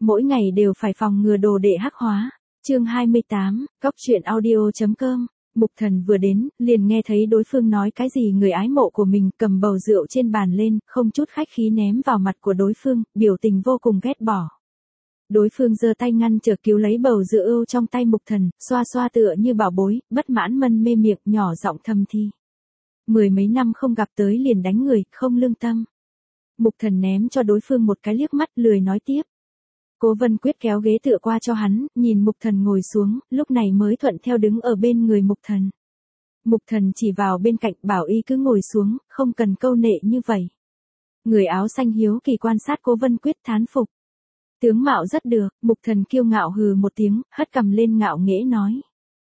mỗi ngày đều phải phòng ngừa đồ đệ hắc hóa. Chương 28, goctruyện.audio.com. Mục Thần vừa đến, liền nghe thấy đối phương nói cái gì người ái mộ của mình, cầm bầu rượu trên bàn lên, không chút khách khí ném vào mặt của đối phương, biểu tình vô cùng ghét bỏ. Đối phương giơ tay ngăn trở cứu lấy bầu rượu trong tay Mục Thần, xoa xoa tựa như bảo bối, bất mãn mân mê miệng, nhỏ giọng thầm thì. Mười mấy năm không gặp tới liền đánh người, không lương tâm. Mục Thần ném cho đối phương một cái liếc mắt, lười nói tiếp. Cố Vân Quyết kéo ghế tựa qua cho hắn, nhìn Mục Thần ngồi xuống, lúc này mới thuận theo đứng ở bên người Mục Thần. Mục Thần chỉ vào bên cạnh, bảo y cứ ngồi xuống, không cần câu nệ như vậy. Người áo xanh hiếu kỳ quan sát Cố Vân Quyết, thán phục. Tướng mạo rất được. Mục Thần kiêu ngạo hừ một tiếng, hất cằm lên ngạo nghễ nói.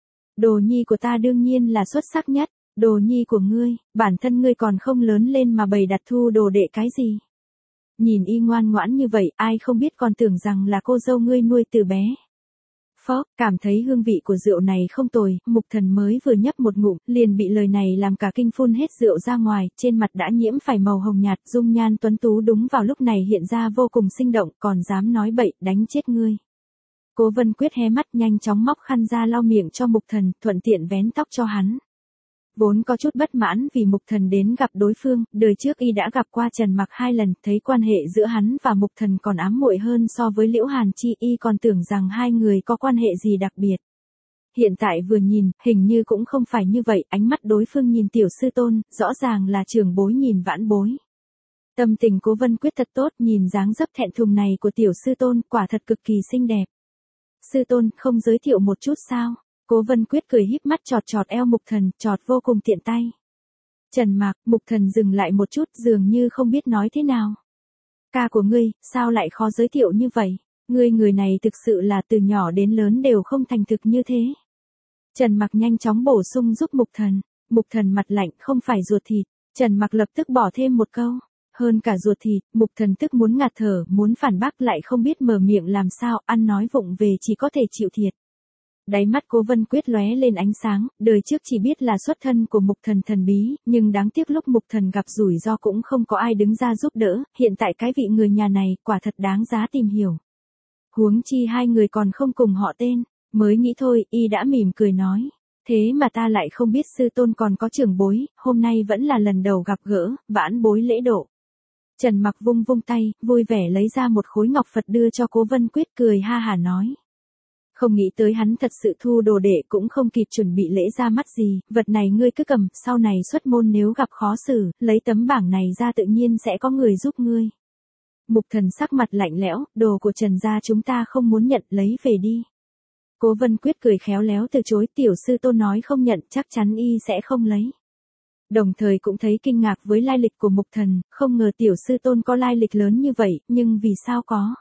Đồ nhi của ta đương nhiên là xuất sắc nhất, đồ nhi của ngươi, bản thân ngươi còn không lớn lên mà bày đặt thu đồ đệ cái gì. Nhìn y ngoan ngoãn như vậy, ai không biết còn tưởng rằng là cô dâu ngươi nuôi từ bé. Phó, cảm thấy hương vị của rượu này không tồi, Mục Thần mới vừa nhấp một ngụm, liền bị lời này làm cả kinh phun hết rượu ra ngoài, trên mặt đã nhiễm phải màu hồng nhạt, dung nhan tuấn tú đúng vào lúc này hiện ra vô cùng sinh động, còn dám nói bậy, đánh chết ngươi. Cố Vân Quyết hé mắt nhanh chóng móc khăn ra lau miệng cho Mục Thần, thuận tiện vén tóc cho hắn. Vốn có chút bất mãn vì Mục Thần đến gặp đối phương, đời trước y đã gặp qua Trần Mặc 2 lần, thấy quan hệ giữa hắn và Mục Thần còn ám muội hơn so với Liễu Hàn Chi, y còn tưởng rằng hai người có quan hệ gì đặc biệt. Hiện tại vừa nhìn, hình như cũng không phải như vậy, ánh mắt đối phương nhìn tiểu sư tôn, rõ ràng là trưởng bối nhìn vãn bối. Tâm tình Cố Vân Quyết thật tốt, nhìn dáng dấp thẹn thùng này của tiểu sư tôn, quả thật cực kỳ xinh đẹp. Sư tôn, không giới thiệu một chút sao? Cố Vân Quyết cười híp mắt chọt chọt eo Mục Thần, chọt vô cùng tiện tay. Trần Mạc, Mục Thần dừng lại một chút, dường như không biết nói thế nào. Ca của ngươi, sao lại khó giới thiệu như vậy? Ngươi người này thực sự là từ nhỏ đến lớn đều không thành thực như thế. Trần Mạc nhanh chóng bổ sung giúp Mục Thần. Mục Thần mặt lạnh, không phải ruột thịt. Trần Mạc lập tức bỏ thêm một câu. Hơn cả ruột thịt, Mục Thần tức muốn ngạt thở, muốn phản bác lại không biết mở miệng làm sao, ăn nói vụng về chỉ có thể chịu thiệt. Đáy mắt Cố Vân Quyết lóe lên ánh sáng, đời trước chỉ biết là xuất thân của Mục Thần thần bí, nhưng đáng tiếc lúc Mục Thần gặp rủi ro cũng không có ai đứng ra giúp đỡ, hiện tại cái vị người nhà này quả thật đáng giá tìm hiểu. Huống chi hai người còn không cùng họ tên, mới nghĩ thôi, y đã mỉm cười nói. Thế mà ta lại không biết sư tôn còn có trưởng bối, hôm nay vẫn là lần đầu gặp gỡ, vãn bối lễ độ. Trần Mặc vung vung tay, vui vẻ lấy ra một khối ngọc Phật đưa cho Cố Vân Quyết, cười ha hả nói. Không nghĩ tới hắn thật sự thu đồ đệ, cũng không kịp chuẩn bị lễ ra mắt gì, vật này ngươi cứ cầm, sau này xuất môn nếu gặp khó xử, lấy tấm bảng này ra tự nhiên sẽ có người giúp ngươi. Mục Thần sắc mặt lạnh lẽo, đồ của Trần gia chúng ta không muốn nhận, lấy về đi. Cố Vân Quyết cười khéo léo từ chối, tiểu sư tôn nói không nhận, chắc chắn y sẽ không lấy. Đồng thời cũng thấy kinh ngạc với lai lịch của Mục Thần, không ngờ tiểu sư tôn có lai lịch lớn như vậy, nhưng vì sao có.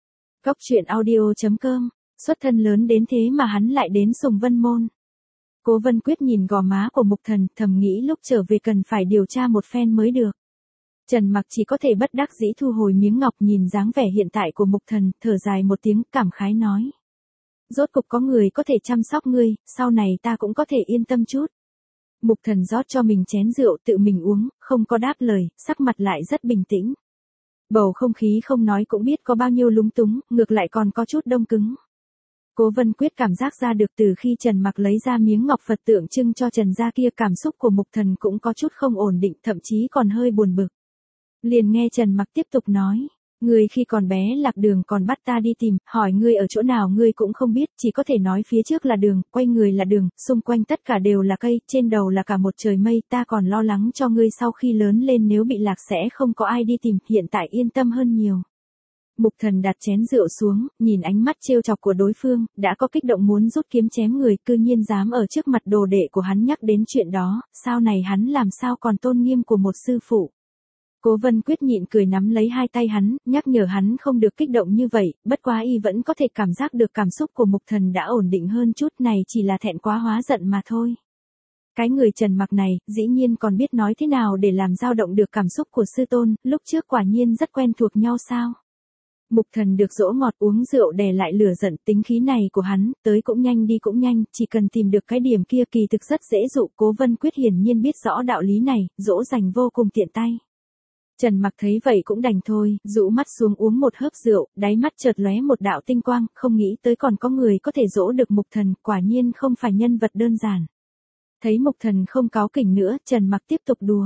Goctruyện.audio.com. Xuất thân lớn đến thế mà hắn lại đến Sùng Vân Môn. Cố Vân Quyết nhìn gò má của Mục Thần, thầm nghĩ lúc trở về cần phải điều tra một phen mới được. Trần Mặc chỉ có thể bất đắc dĩ thu hồi miếng ngọc, nhìn dáng vẻ hiện tại của Mục Thần, thở dài một tiếng, cảm khái nói. Rốt cục có người có thể chăm sóc ngươi, sau này ta cũng có thể yên tâm chút. Mục Thần rót cho mình chén rượu tự mình uống, không có đáp lời, sắc mặt lại rất bình tĩnh. Bầu không khí không nói cũng biết có bao nhiêu lúng túng, ngược lại còn có chút đông cứng. Cố Vân Quyết cảm giác ra được từ khi Trần Mặc lấy ra miếng ngọc Phật tượng trưng cho Trần gia kia, cảm xúc của Mục Thần cũng có chút không ổn định, thậm chí còn hơi buồn bực. Liền nghe Trần Mặc tiếp tục nói, ngươi khi còn bé lạc đường còn bắt ta đi tìm, hỏi ngươi ở chỗ nào ngươi cũng không biết, chỉ có thể nói phía trước là đường, quay người là đường, xung quanh tất cả đều là cây, trên đầu là cả một trời mây, ta còn lo lắng cho ngươi sau khi lớn lên nếu bị lạc sẽ không có ai đi tìm, hiện tại yên tâm hơn nhiều. Mục Thần đặt chén rượu xuống, nhìn ánh mắt trêu chọc của đối phương, đã có kích động muốn rút kiếm chém người, cư nhiên dám ở trước mặt đồ đệ của hắn nhắc đến chuyện đó, sau này hắn làm sao còn tôn nghiêm của một sư phụ. Cố Vân Quyết nhịn cười nắm lấy hai tay hắn, nhắc nhở hắn không được kích động như vậy, bất quá y vẫn có thể cảm giác được cảm xúc của Mục Thần đã ổn định hơn chút, này chỉ là thẹn quá hóa giận mà thôi. Cái người Trần Mặc này, dĩ nhiên còn biết nói thế nào để làm dao động được cảm xúc của sư tôn, lúc trước quả nhiên rất quen thuộc nhau sao. Mục Thần được dỗ ngọt, uống rượu đè lại lửa giận, tính khí này của hắn, tới cũng nhanh đi cũng nhanh, chỉ cần tìm được cái điểm kia kỳ thực rất dễ dụ. Cố Vân Quyết hiển nhiên biết rõ đạo lý này, dỗ dành vô cùng tiện tay. Trần Mặc thấy vậy cũng đành thôi, rũ mắt xuống uống một hớp rượu, đáy mắt chợt lóe một đạo tinh quang, không nghĩ tới còn có người có thể dỗ được Mục Thần, quả nhiên không phải nhân vật đơn giản. Thấy Mục Thần không cáu kỉnh nữa, Trần Mặc tiếp tục đùa.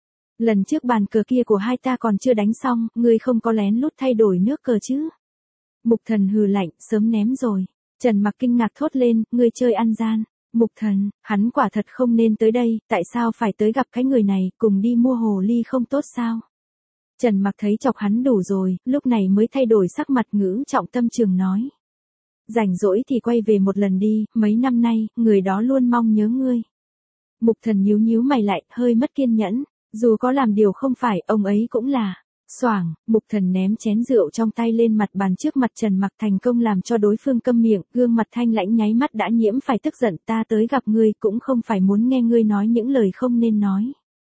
Lần trước bàn cờ kia của hai ta còn chưa đánh xong, ngươi không có lén lút thay đổi nước cờ chứ? Mục Thần hừ lạnh, sớm ném rồi. Trần Mặc kinh ngạc thốt lên, ngươi chơi ăn gian. Mục Thần, hắn quả thật không nên tới đây, tại sao phải tới gặp cái người này, cùng đi mua hồ ly không tốt sao? Trần Mặc thấy chọc hắn đủ rồi, lúc này mới thay đổi sắc mặt ngữ trọng tâm trường nói. Rảnh rỗi thì quay về một lần đi, mấy năm nay, người đó luôn mong nhớ ngươi. Mục Thần nhíu nhíu mày lại, hơi mất kiên nhẫn, dù có làm điều không phải, ông ấy cũng là. Xoảng, Mục Thần ném chén rượu trong tay lên mặt bàn trước mặt Trần Mặc thành công làm cho đối phương câm miệng, gương mặt thanh lãnh nháy mắt đã nhiễm phải tức giận, ta tới gặp ngươi cũng không phải muốn nghe ngươi nói những lời không nên nói.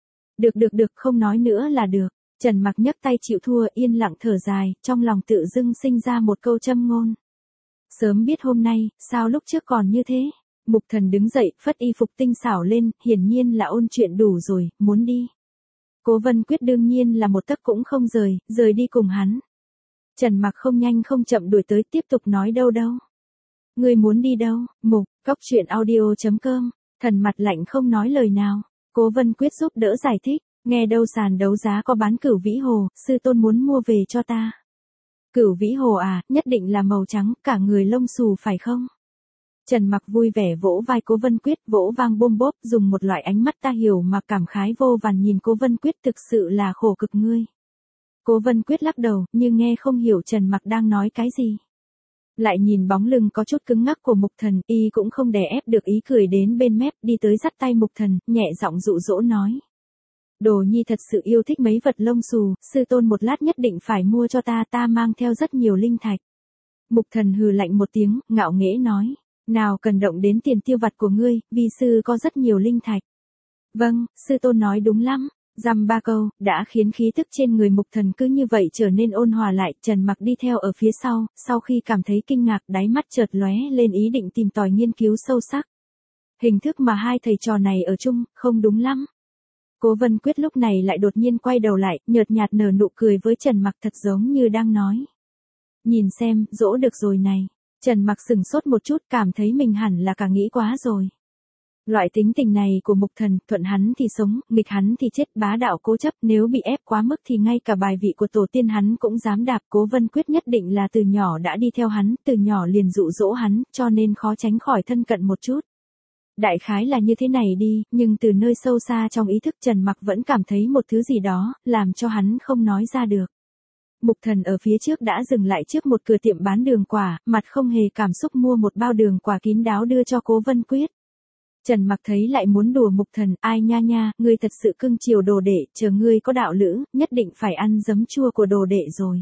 Được, không nói nữa là được. Trần Mặc nhấc tay chịu thua, yên lặng thở dài, trong lòng tự dưng sinh ra một câu châm ngôn. Sớm biết hôm nay, sao lúc trước còn như thế? Mục Thần đứng dậy, phất y phục tinh xảo lên, hiển nhiên là ôn chuyện đủ rồi, muốn đi. Cố Vân Quyết đương nhiên là một tấc cũng không rời đi cùng hắn. Trần Mặc không nhanh không chậm đuổi tới, tiếp tục nói đâu. Ngươi muốn đi đâu? Cóc truyện audio.com, Thần mặt lạnh không nói lời nào. Cố Vân Quyết giúp đỡ giải thích, nghe đâu sàn đấu giá có bán Cửu Vĩ Hồ, sư tôn muốn mua về cho ta. Cửu Vĩ Hồ à, nhất định là màu trắng, cả người lông xù phải không? Trần Mặc vui vẻ vỗ vai Cố Vân Quyết, vỗ vang bôm bốp, dùng một loại ánh mắt ta hiểu mà cảm khái vô vàn nhìn Cố Vân Quyết, thực sự là khổ cực ngươi. Cố Vân Quyết lắc đầu, nhưng nghe không hiểu Trần Mặc đang nói cái gì. Lại nhìn bóng lưng có chút cứng ngắc của Mục Thần, y cũng không đè ép được ý cười đến bên mép, đi tới dắt tay Mục Thần, nhẹ giọng dụ dỗ nói. Đồ nhi thật sự yêu thích mấy vật lông xù, sư tôn một lát nhất định phải mua cho ta mang theo rất nhiều linh thạch. Mục Thần hừ lạnh một tiếng, ngạo nghễ nói. Nào cần động đến tiền tiêu vặt của ngươi, vi sư có rất nhiều linh thạch. Vâng, sư tôn nói đúng lắm. Dăm ba câu, đã khiến khí tức trên người Mục Thần cứ như vậy trở nên ôn hòa lại. Trần Mặc đi theo ở phía sau khi cảm thấy kinh ngạc, đáy mắt chợt lóe lên ý định tìm tòi nghiên cứu sâu sắc. Hình thức mà hai thầy trò này ở chung, không đúng lắm. Cố Vân Quyết lúc này lại đột nhiên quay đầu lại, nhợt nhạt nở nụ cười với Trần Mặc thật giống như đang nói. Nhìn xem, dỗ được rồi này. Trần Mặc sừng sốt một chút, cảm thấy mình hẳn là cả nghĩ quá rồi. Loại tính tình này của Mục Thần, thuận hắn thì sống, nghịch hắn thì chết, bá đạo cố chấp, nếu bị ép quá mức thì ngay cả bài vị của tổ tiên hắn cũng dám đạp. Cố Vân Quyết nhất định là từ nhỏ đã đi theo hắn, từ nhỏ liền dụ dỗ hắn, cho nên khó tránh khỏi thân cận một chút. Đại khái là như thế này đi, nhưng từ nơi sâu xa trong ý thức Trần Mặc vẫn cảm thấy một thứ gì đó, làm cho hắn không nói ra được. Mục Thần ở phía trước đã dừng lại trước một cửa tiệm bán đường quả, mặt không hề cảm xúc mua một bao đường quả kín đáo đưa cho Cố Vân Quyết. Trần Mặc thấy lại muốn đùa Mục Thần, ai nha, ngươi thật sự cưng chiều đồ đệ, chờ ngươi có đạo lữ, nhất định phải ăn giấm chua của đồ đệ rồi.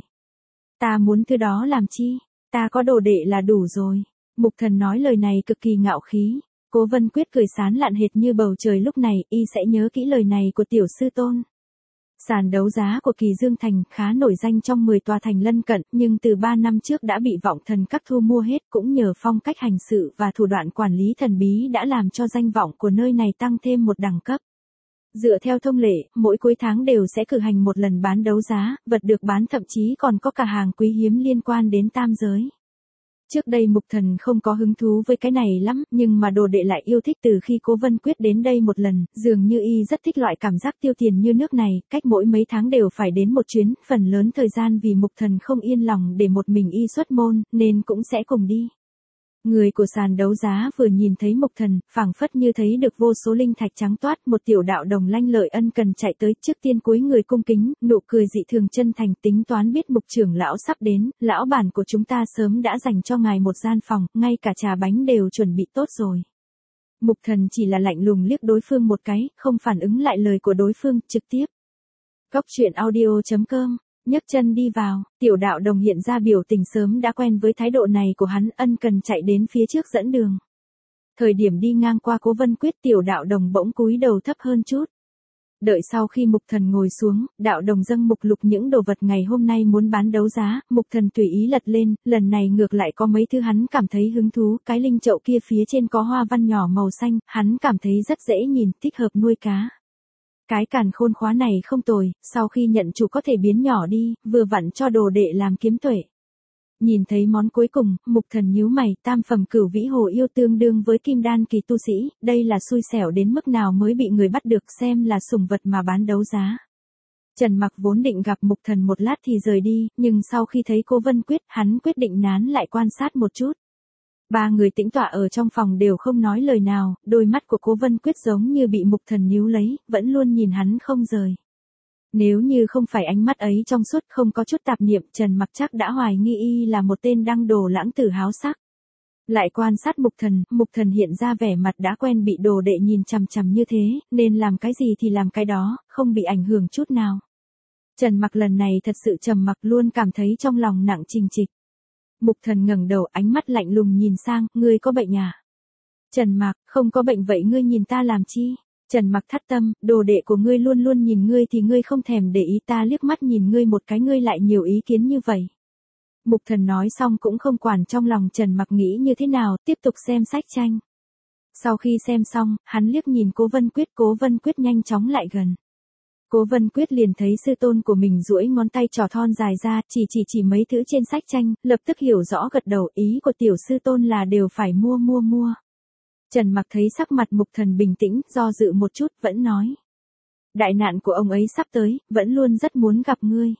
Ta muốn thứ đó làm chi, ta có đồ đệ là đủ rồi. Mục Thần nói lời này cực kỳ ngạo khí. Cố Vân Quyết cười sán lạn hệt như bầu trời lúc này, y sẽ nhớ kỹ lời này của tiểu sư tôn. Sàn đấu giá của Kỳ Dương Thành khá nổi danh trong 10 tòa thành lân cận, nhưng từ 3 năm trước đã bị Vọng Thần Các thu mua hết, cũng nhờ phong cách hành sự và thủ đoạn quản lý thần bí đã làm cho danh vọng của nơi này tăng thêm một đẳng cấp. Dựa theo thông lệ, mỗi cuối tháng đều sẽ cử hành một lần bán đấu giá, vật được bán thậm chí còn có cả hàng quý hiếm liên quan đến tam giới. Trước đây Mục Thần không có hứng thú với cái này lắm, nhưng mà đồ đệ lại yêu thích từ khi Cố Vân Quyết đến đây một lần, dường như y rất thích loại cảm giác tiêu tiền như nước này, cách mỗi mấy tháng đều phải đến một chuyến, phần lớn thời gian vì Mục Thần không yên lòng để một mình y xuất môn, nên cũng sẽ cùng đi. Người của sàn đấu giá vừa nhìn thấy Mục Thần, phảng phất như thấy được vô số linh thạch trắng toát, một tiểu đạo đồng lanh lợi ân cần chạy tới, trước tiên cúi người cung kính, nụ cười dị thường chân thành, tính toán biết Mục trưởng lão sắp đến, lão bản của chúng ta sớm đã dành cho ngài một gian phòng, ngay cả trà bánh đều chuẩn bị tốt rồi. Mục Thần chỉ là lạnh lùng liếc đối phương một cái, không phản ứng lại lời của đối phương, trực tiếp. Cóc truyện audio.com, nhấc chân đi vào, tiểu đạo đồng hiện ra biểu tình sớm đã quen với thái độ này của hắn, ân cần chạy đến phía trước dẫn đường. Thời điểm đi ngang qua Cố Vân Quyết, tiểu đạo đồng bỗng cúi đầu thấp hơn chút. Đợi sau khi Mục Thần ngồi xuống, đạo đồng dâng mục lục những đồ vật ngày hôm nay muốn bán đấu giá, Mục Thần tùy ý lật lên, lần này ngược lại có mấy thứ hắn cảm thấy hứng thú, cái linh chậu kia phía trên có hoa văn nhỏ màu xanh, hắn cảm thấy rất dễ nhìn, thích hợp nuôi cá. Cái càn khôn khóa này không tồi, sau khi nhận chủ có thể biến nhỏ đi, vừa vặn cho đồ đệ làm kiếm tuệ. Nhìn thấy món cuối cùng, Mục Thần nhíu mày, tam phẩm cửu vĩ hồ yêu tương đương với kim đan kỳ tu sĩ, đây là xui xẻo đến mức nào mới bị người bắt được, xem là sủng vật mà bán đấu giá. Trần Mặc vốn định gặp Mục Thần một lát thì rời đi, nhưng sau khi thấy Cố Vân Quyết, hắn quyết định nán lại quan sát một chút. Ba người tĩnh tọa ở trong phòng đều không nói lời nào, đôi mắt của Cố Vân Quyết giống như bị Mục Thần níu lấy, vẫn luôn nhìn hắn không rời. Nếu như không phải ánh mắt ấy trong suốt không có chút tạp niệm, Trần Mặc chắc đã hoài nghi y là một tên đăng đồ lãng tử háo sắc. Lại quan sát Mục Thần hiện ra vẻ mặt đã quen bị đồ đệ nhìn chằm chằm như thế, nên làm cái gì thì làm cái đó, không bị ảnh hưởng chút nào. Trần Mặc lần này thật sự trầm mặc, luôn cảm thấy trong lòng nặng trịch trịch. Mục Thần ngẩng đầu, ánh mắt lạnh lùng nhìn sang, ngươi có bệnh à? Trần Mặc, không có bệnh, vậy ngươi nhìn ta làm chi? Trần Mặc thắt tâm, đồ đệ của ngươi luôn luôn nhìn ngươi thì ngươi không thèm để ý, ta liếc mắt nhìn ngươi một cái ngươi lại nhiều ý kiến như vậy. Mục Thần nói xong cũng không quản trong lòng Trần Mặc nghĩ như thế nào, tiếp tục xem sách tranh. Sau khi xem xong, hắn liếc nhìn Cố Vân Quyết nhanh chóng lại gần. Cố Vân Quyết liền thấy sư tôn của mình duỗi ngón tay trỏ thon dài ra, chỉ mấy thứ trên sách tranh, lập tức hiểu rõ gật đầu, ý của tiểu sư tôn là đều phải mua. Trần Mặc thấy sắc mặt Mục Thần bình tĩnh, do dự một chút, vẫn nói. Đại nạn của ông ấy sắp tới, vẫn luôn rất muốn gặp ngươi.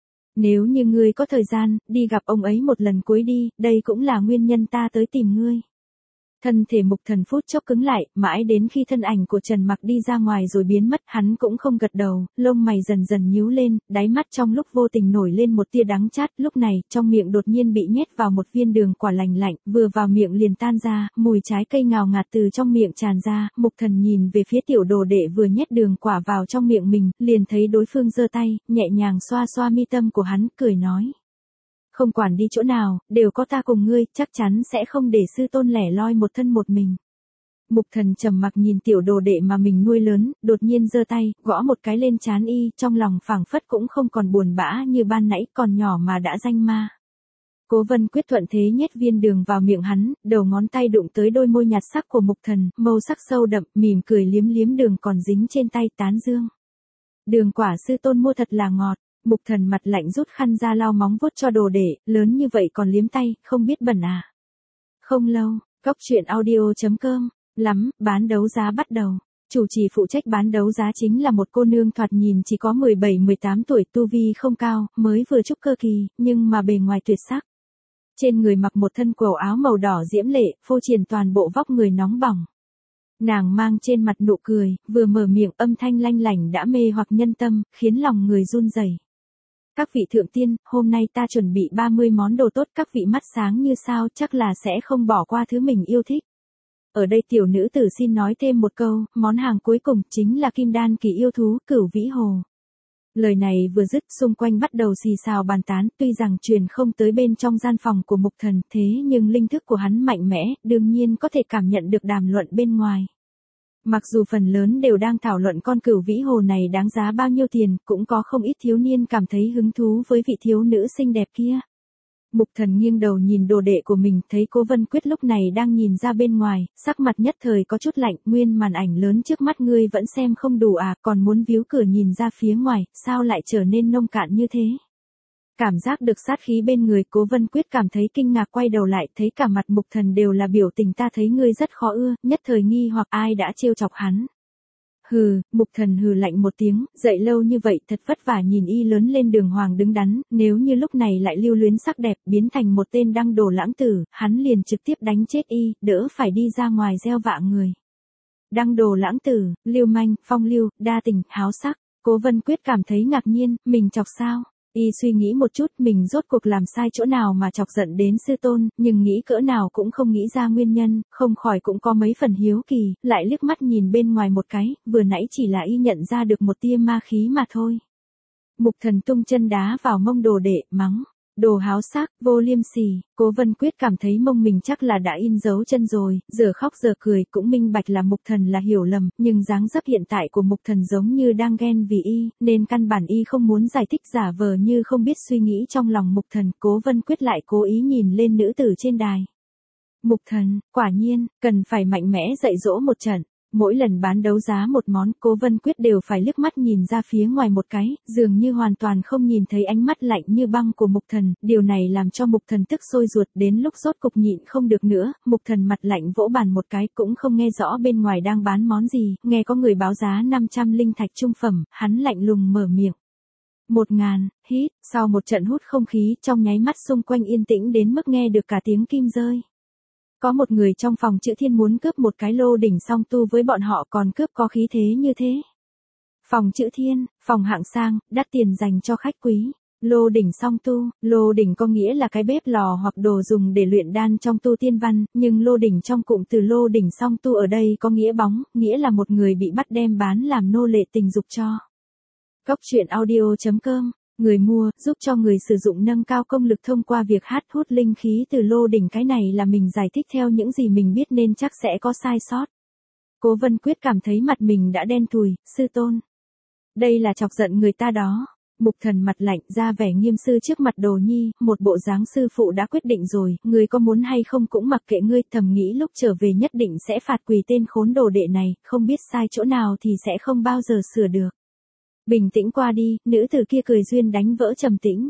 Nếu như ngươi có thời gian, đi gặp ông ấy một lần cuối đi, đây cũng là nguyên nhân ta tới tìm ngươi. Thân thể Mục Thần phút chốc cứng lại, mãi đến khi thân ảnh của Trần Mặc đi ra ngoài rồi biến mất, hắn cũng không gật đầu, lông mày dần dần nhíu lên, đáy mắt trong lúc vô tình nổi lên một tia đắng chát, lúc này, trong miệng đột nhiên bị nhét vào một viên đường quả lành lạnh, vừa vào miệng liền tan ra, mùi trái cây ngào ngạt từ trong miệng tràn ra, Mục Thần nhìn về phía tiểu đồ đệ vừa nhét đường quả vào trong miệng mình, liền thấy đối phương giơ tay, nhẹ nhàng xoa xoa mi tâm của hắn, cười nói. Không quản đi chỗ nào, đều có ta cùng ngươi, chắc chắn sẽ không để sư tôn lẻ loi một thân một mình. Mục Thần trầm mặc nhìn tiểu đồ đệ mà mình nuôi lớn, đột nhiên giơ tay, gõ một cái lên trán y, trong lòng phảng phất cũng không còn buồn bã như ban nãy, còn nhỏ mà đã danh ma. Cố Vân Quyết thuận thế nhét viên đường vào miệng hắn, đầu ngón tay đụng tới đôi môi nhạt sắc của Mục Thần, màu sắc sâu đậm, mỉm cười liếm liếm đường còn dính trên tay, tán dương. Đường quả sư tôn mua thật là ngọt. Mục Thần mặt lạnh rút khăn ra lau móng vuốt cho đồ đệ, lớn như vậy còn liếm tay, không biết bẩn à. Không lâu, Cóc Truyện Audio.com, lắm, bán đấu giá bắt đầu. Chủ trì phụ trách bán đấu giá chính là một cô nương thoạt nhìn chỉ có 17-18 tuổi, tu vi không cao, mới vừa trúc cơ kỳ, nhưng mà bề ngoài tuyệt sắc. Trên người mặc một thân quần áo màu đỏ diễm lệ, phô triển toàn bộ vóc người nóng bỏng. Nàng mang trên mặt nụ cười, vừa mở miệng âm thanh lanh lảnh đã mê hoặc nhân tâm, khiến lòng người run rẩy. Các vị thượng tiên, hôm nay ta chuẩn bị 30 món đồ tốt, các vị mắt sáng như sao, chắc là sẽ không bỏ qua thứ mình yêu thích. Ở đây tiểu nữ tử xin nói thêm một câu, món hàng cuối cùng chính là kim đan kỳ yêu thú, cửu vĩ hồ. Lời này vừa dứt, xung quanh bắt đầu xì xào bàn tán, tuy rằng truyền không tới bên trong gian phòng của Mục Thần, thế nhưng linh thức của hắn mạnh mẽ, đương nhiên có thể cảm nhận được đàm luận bên ngoài. Mặc dù phần lớn đều đang thảo luận con cửu vĩ hồ này đáng giá bao nhiêu tiền, cũng có không ít thiếu niên cảm thấy hứng thú với vị thiếu nữ xinh đẹp kia. Mục Thần nghiêng đầu nhìn đồ đệ của mình, thấy Cố Vân Quyết lúc này đang nhìn ra bên ngoài, sắc mặt nhất thời có chút lạnh, nguyên màn ảnh lớn trước mắt ngươi vẫn xem không đủ à, còn muốn víu cửa nhìn ra phía ngoài, sao lại trở nên nông cạn như thế? Cảm giác được sát khí bên người, Cố Vân Quyết cảm thấy kinh ngạc, quay đầu lại, thấy cả mặt Mục Thần đều là biểu tình ta thấy ngươi rất khó ưa, nhất thời nghi hoặc ai đã trêu chọc hắn. Hừ, Mục Thần hừ lạnh một tiếng, dậy lâu như vậy thật vất vả nhìn y lớn lên đường hoàng đứng đắn, nếu như lúc này lại lưu luyến sắc đẹp, biến thành một tên đăng đồ lãng tử, hắn liền trực tiếp đánh chết y, đỡ phải đi ra ngoài gieo vạ người. Đăng đồ lãng tử, lưu manh, phong lưu, đa tình, háo sắc, Cố Vân Quyết cảm thấy ngạc nhiên, mình chọc sao? Y suy nghĩ một chút, mình rốt cuộc làm sai chỗ nào mà chọc giận đến sư tôn, nhưng nghĩ cỡ nào cũng không nghĩ ra nguyên nhân, không khỏi cũng có mấy phần hiếu kỳ, lại liếc mắt nhìn bên ngoài một cái, vừa nãy chỉ là y nhận ra được một tia ma khí mà thôi. Mục Thần tung chân đá vào mông đồ đệ, mắng. Đồ háo sắc, vô liêm sỉ, Cố Vân Quyết cảm thấy mông mình chắc là đã in dấu chân rồi, giờ khóc giờ cười cũng minh bạch là Mục Thần là hiểu lầm, nhưng dáng dấp hiện tại của Mục Thần giống như đang ghen vì y, nên căn bản y không muốn giải thích, giả vờ như không biết suy nghĩ trong lòng Mục Thần. Cố Vân Quyết lại cố ý nhìn lên nữ tử trên đài. Mục Thần, quả nhiên, cần phải mạnh mẽ dạy dỗ một trận. Mỗi lần bán đấu giá một món, Cố Vân Quyết đều phải liếc mắt nhìn ra phía ngoài một cái, dường như hoàn toàn không nhìn thấy ánh mắt lạnh như băng của Mục Thần, điều này làm cho Mục Thần tức sôi ruột, đến lúc rốt cục nhịn không được nữa, Mục Thần mặt lạnh vỗ bàn một cái, cũng không nghe rõ bên ngoài đang bán món gì, nghe có người báo giá 500 linh thạch trung phẩm, hắn lạnh lùng mở miệng. 1.000, hít, sau một trận hút không khí, trong nháy mắt xung quanh yên tĩnh đến mức nghe được cả tiếng kim rơi. Có một người trong phòng Chữ Thiên muốn cướp một cái lô đỉnh song tu với bọn họ, còn cướp có khí thế như thế. Phòng Chữ Thiên, phòng hạng sang, đắt tiền dành cho khách quý. Lô đỉnh song tu, lô đỉnh có nghĩa là cái bếp lò hoặc đồ dùng để luyện đan trong tu tiên văn, nhưng lô đỉnh trong cụm từ lô đỉnh song tu ở đây có nghĩa bóng, nghĩa là một người bị bắt đem bán làm nô lệ tình dục cho. Cốc truyện audio.com, người mua, giúp cho người sử dụng nâng cao công lực thông qua việc hút linh khí từ lô đỉnh, cái này là mình giải thích theo những gì mình biết nên chắc sẽ có sai sót. Cố Vân Quyết cảm thấy mặt mình đã đen thui, sư tôn. Đây là chọc giận người ta đó. Mục Thần mặt lạnh ra vẻ nghiêm sư trước mặt Đồ Nhi, một bộ dáng sư phụ đã quyết định rồi, người có muốn hay không cũng mặc kệ ngươi, thầm nghĩ lúc trở về nhất định sẽ phạt quỳ tên khốn đồ đệ này, không biết sai chỗ nào thì sẽ không bao giờ sửa được. Bình tĩnh qua đi, nữ tử kia cười duyên đánh vỡ trầm tĩnh.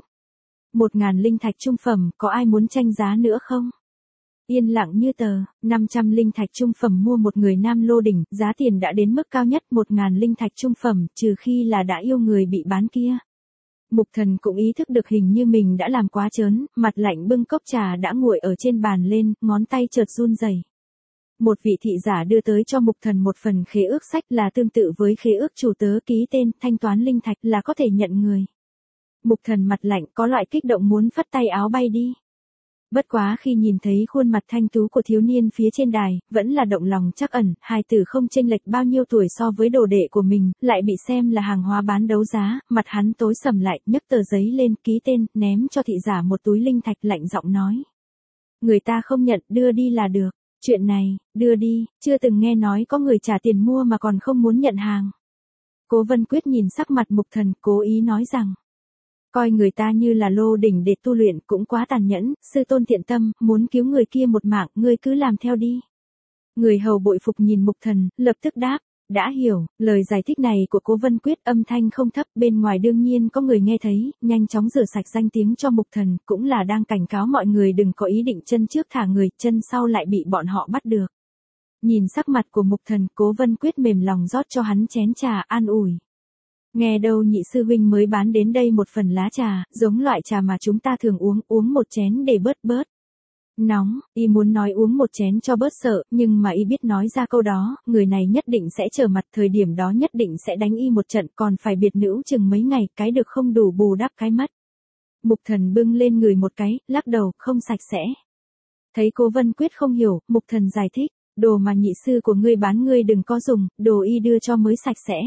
1.000 linh thạch trung phẩm, có ai muốn tranh giá nữa không? Yên lặng như tờ, 500 linh thạch trung phẩm mua một người nam lô đỉnh, giá tiền đã đến mức cao nhất, 1.000 linh thạch trung phẩm, trừ khi là đã yêu người bị bán kia. Mục Thần cũng ý thức được hình như mình đã làm quá trớn, mặt lạnh bưng cốc trà đã nguội ở trên bàn lên, ngón tay chợt run rẩy. Một vị thị giả đưa tới cho Mục Thần một phần khế ước sách là tương tự với khế ước chủ tớ ký tên, thanh toán linh thạch là có thể nhận người. Mục Thần mặt lạnh có loại kích động muốn phất tay áo bay đi. Bất quá khi nhìn thấy khuôn mặt thanh tú của thiếu niên phía trên đài, vẫn là động lòng trắc ẩn, hai tử không chênh lệch bao nhiêu tuổi so với đồ đệ của mình, lại bị xem là hàng hóa bán đấu giá, mặt hắn tối sầm lại, nhấc tờ giấy lên, ký tên, ném cho thị giả một túi linh thạch, lạnh giọng nói. Người ta không nhận, đưa đi là được. Chuyện này, đưa đi, chưa từng nghe nói có người trả tiền mua mà còn không muốn nhận hàng. Cố Vân Quyết nhìn sắc mặt Mục Thần, cố ý nói rằng. Coi người ta như là lô đỉnh để tu luyện cũng quá tàn nhẫn, sư tôn thiện tâm, muốn cứu người kia một mạng, ngươi cứ làm theo đi. Người hầu bội phục nhìn Mục Thần, lập tức đáp, đã hiểu, lời giải thích này của Cố Vân Quyết âm thanh không thấp, bên ngoài đương nhiên có người nghe thấy, nhanh chóng rửa sạch danh tiếng cho Mục Thần, cũng là đang cảnh cáo mọi người đừng có ý định chân trước thả người, chân sau lại bị bọn họ bắt được. Nhìn sắc mặt của Mục Thần, Cố Vân Quyết mềm lòng rót cho hắn chén trà an ủi. Nghe đâu nhị sư huynh mới bán đến đây một phần lá trà, giống loại trà mà chúng ta thường uống một chén để bớt nóng, y muốn nói uống một chén cho bớt sợ, nhưng mà y biết nói ra câu đó, người này nhất định sẽ trở mặt, thời điểm đó nhất định sẽ đánh y một trận, còn phải biệt nữ chừng mấy ngày, cái được không đủ bù đắp cái mất. Mục Thần bưng lên người một cái, lắc đầu, không sạch sẽ. Thấy Cố Vân Quyết không hiểu, Mục Thần giải thích, đồ mà nhị sư của ngươi bán ngươi đừng có dùng, đồ y đưa cho mới sạch sẽ.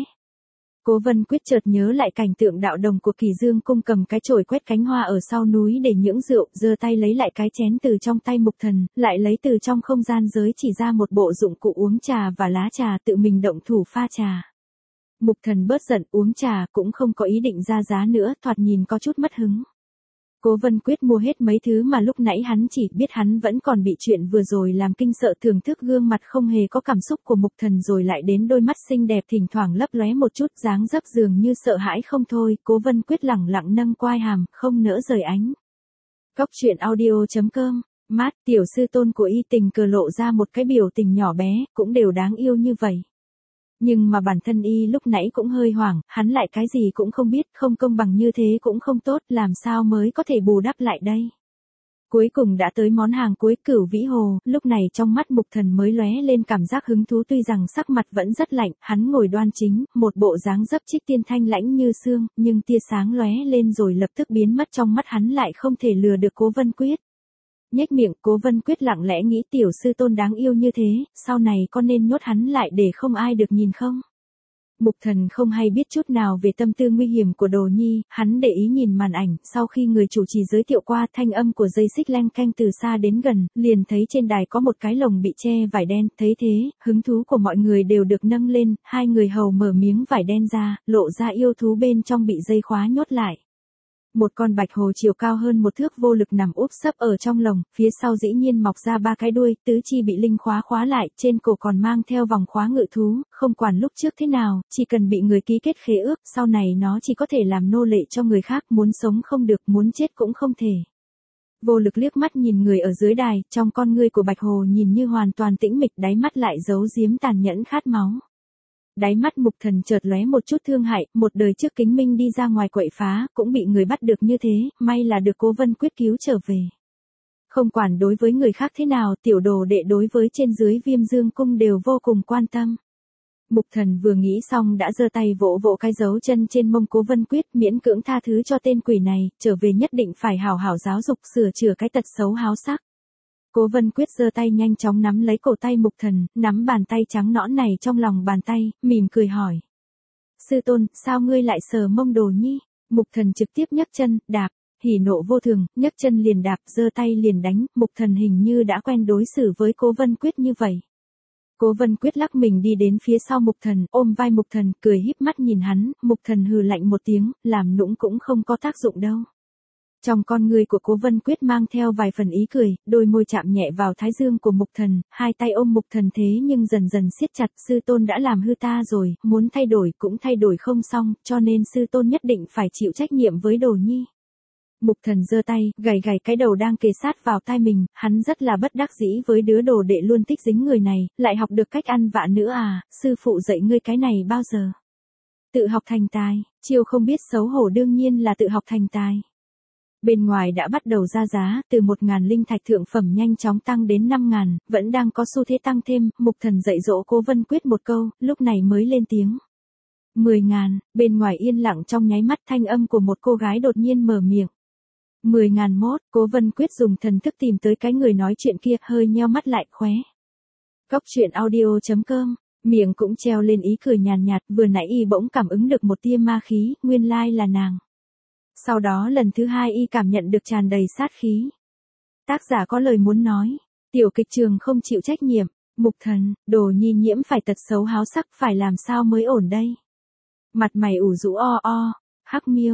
Cố Vân Quyết chợt nhớ lại cảnh tượng đạo đồng của Kỳ Dương cung cầm cái chổi quét cánh hoa ở sau núi để nhưỡng rượu, giơ tay lấy lại cái chén từ trong tay Mục Thần, lại lấy từ trong không gian giới chỉ ra một bộ dụng cụ uống trà và lá trà, tự mình động thủ pha trà. Mục Thần bớt giận, uống trà cũng không có ý định ra giá nữa, thoạt nhìn có chút mất hứng. Cố Vân Quyết mua hết mấy thứ mà lúc nãy hắn chỉ biết, hắn vẫn còn bị chuyện vừa rồi làm kinh sợ, thưởng thức gương mặt không hề có cảm xúc của Mục Thần rồi lại đến đôi mắt xinh đẹp thỉnh thoảng lấp lóe một chút, dáng dấp dường như sợ hãi không thôi, Cố Vân Quyết lẳng lặng nâng quai hàm, không nỡ rời ánh. Cốc truyện audio.com, mát, tiểu sư tôn của y tình cờ lộ ra một cái biểu tình nhỏ bé, cũng đều đáng yêu như vậy. Nhưng mà bản thân y lúc nãy cũng hơi hoảng, hắn lại cái gì cũng không biết, không công bằng như thế cũng không tốt, làm sao mới có thể bù đắp lại đây. Cuối cùng đã tới món hàng cuối, Cửu Vĩ Hồ, lúc này trong mắt Mục Thần mới lóe lên cảm giác hứng thú, tuy rằng sắc mặt vẫn rất lạnh, hắn ngồi đoan chính, một bộ dáng dấp Trích Tiên thanh lãnh như xương, nhưng tia sáng lóe lên rồi lập tức biến mất, trong mắt hắn lại không thể lừa được Cố Vân Quyết. Nhếch miệng, Cố Vân Quyết lặng lẽ nghĩ tiểu sư tôn đáng yêu như thế, sau này con nên nhốt hắn lại để không ai được nhìn không? Mục Thần không hay biết chút nào về tâm tư nguy hiểm của Đồ Nhi, hắn để ý nhìn màn ảnh, sau khi người chủ trì giới thiệu qua, thanh âm của dây xích leng keng từ xa đến gần, liền thấy trên đài có một cái lồng bị che vải đen, thấy thế, hứng thú của mọi người đều được nâng lên, hai người hầu mở miếng vải đen ra, lộ ra yêu thú bên trong bị dây khóa nhốt lại. Một con bạch hồ chiều cao hơn một thước vô lực nằm úp sấp ở trong lồng, phía sau dĩ nhiên mọc ra ba cái đuôi, tứ chi bị linh khóa lại, trên cổ còn mang theo vòng khóa ngự thú, không quản lúc trước thế nào, chỉ cần bị người ký kết khế ước, sau này nó chỉ có thể làm nô lệ cho người khác, muốn sống không được, muốn chết cũng không thể. Vô lực liếc mắt nhìn người ở dưới đài, trong con ngươi của bạch hồ nhìn như hoàn toàn tĩnh mịch, đáy mắt lại giấu giếm tàn nhẫn khát máu. Đáy mắt Mục Thần chợt lóe một chút thương hại, một đời trước Kính Minh đi ra ngoài quậy phá, cũng bị người bắt được như thế, may là được Cố Vân Quyết cứu trở về. Không quản đối với người khác thế nào, tiểu đồ đệ đối với trên dưới Viêm Dương cung đều vô cùng quan tâm. Mục Thần vừa nghĩ xong đã giơ tay vỗ vỗ cái dấu chân trên mông Cố Vân Quyết, miễn cưỡng tha thứ cho tên quỷ này, trở về nhất định phải hảo hảo giáo dục sửa chữa cái tật xấu háo sắc. Cố Vân Quyết giơ tay nhanh chóng nắm lấy cổ tay Mục Thần, nắm bàn tay trắng nõn này trong lòng bàn tay, mỉm cười hỏi. Sư tôn, sao ngươi lại sờ mông Đồ Nhi? Mục Thần trực tiếp nhấc chân, đạp, hỉ nộ vô thường, nhấc chân liền đạp, giơ tay liền đánh, Mục Thần hình như đã quen đối xử với Cố Vân Quyết như vậy. Cố Vân Quyết lắc mình đi đến phía sau Mục Thần, ôm vai Mục Thần, cười híp mắt nhìn hắn, Mục Thần hừ lạnh một tiếng, làm nũng cũng không có tác dụng đâu. Trong con người của Cố Vân Quyết mang theo vài phần ý cười, đôi môi chạm nhẹ vào thái dương của Mục Thần, hai tay ôm Mục Thần thế nhưng dần dần siết chặt, sư tôn đã làm hư ta rồi, muốn thay đổi cũng thay đổi không xong, cho nên sư tôn nhất định phải chịu trách nhiệm với Đồ Nhi. Mục Thần giơ tay, gảy gảy cái đầu đang kề sát vào tai mình, hắn rất là bất đắc dĩ với đứa đồ đệ luôn thích dính người này, lại học được cách ăn vạ nữa à, sư phụ dạy ngươi cái này bao giờ? Tự học thành tài, chiêu không biết xấu hổ đương nhiên là tự học thành tài. Bên ngoài đã bắt đầu ra giá, từ 1.000 linh thạch thượng phẩm nhanh chóng tăng đến 5.000, vẫn đang có xu thế tăng thêm, Mục Thần dạy dỗ Cố Vân Quyết một câu, lúc này mới lên tiếng. 10.000, bên ngoài yên lặng trong nháy mắt, thanh âm của một cô gái đột nhiên mở miệng. 10.000 mốt, Cố Vân Quyết dùng thần thức tìm tới cái người nói chuyện kia, hơi nheo mắt lại, khóe. Cóc truyện audio.com, miệng cũng treo lên ý cười nhàn nhạt, vừa nãy y bỗng cảm ứng được một tia ma khí, nguyên lai là nàng. Sau đó lần thứ hai y cảm nhận được tràn đầy sát khí. Tác giả có lời muốn nói, tiểu kịch trường không chịu trách nhiệm, Mục Thần, Đồ Nhi nhiễm phải tật xấu háo sắc, phải làm sao mới ổn đây? Mặt mày ủ rũ Hắc Miêu,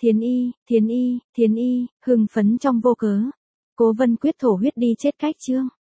Thiến Y, hưng phấn trong vô cớ. Cố Vân Quyết thổ huyết đi chết cách chương.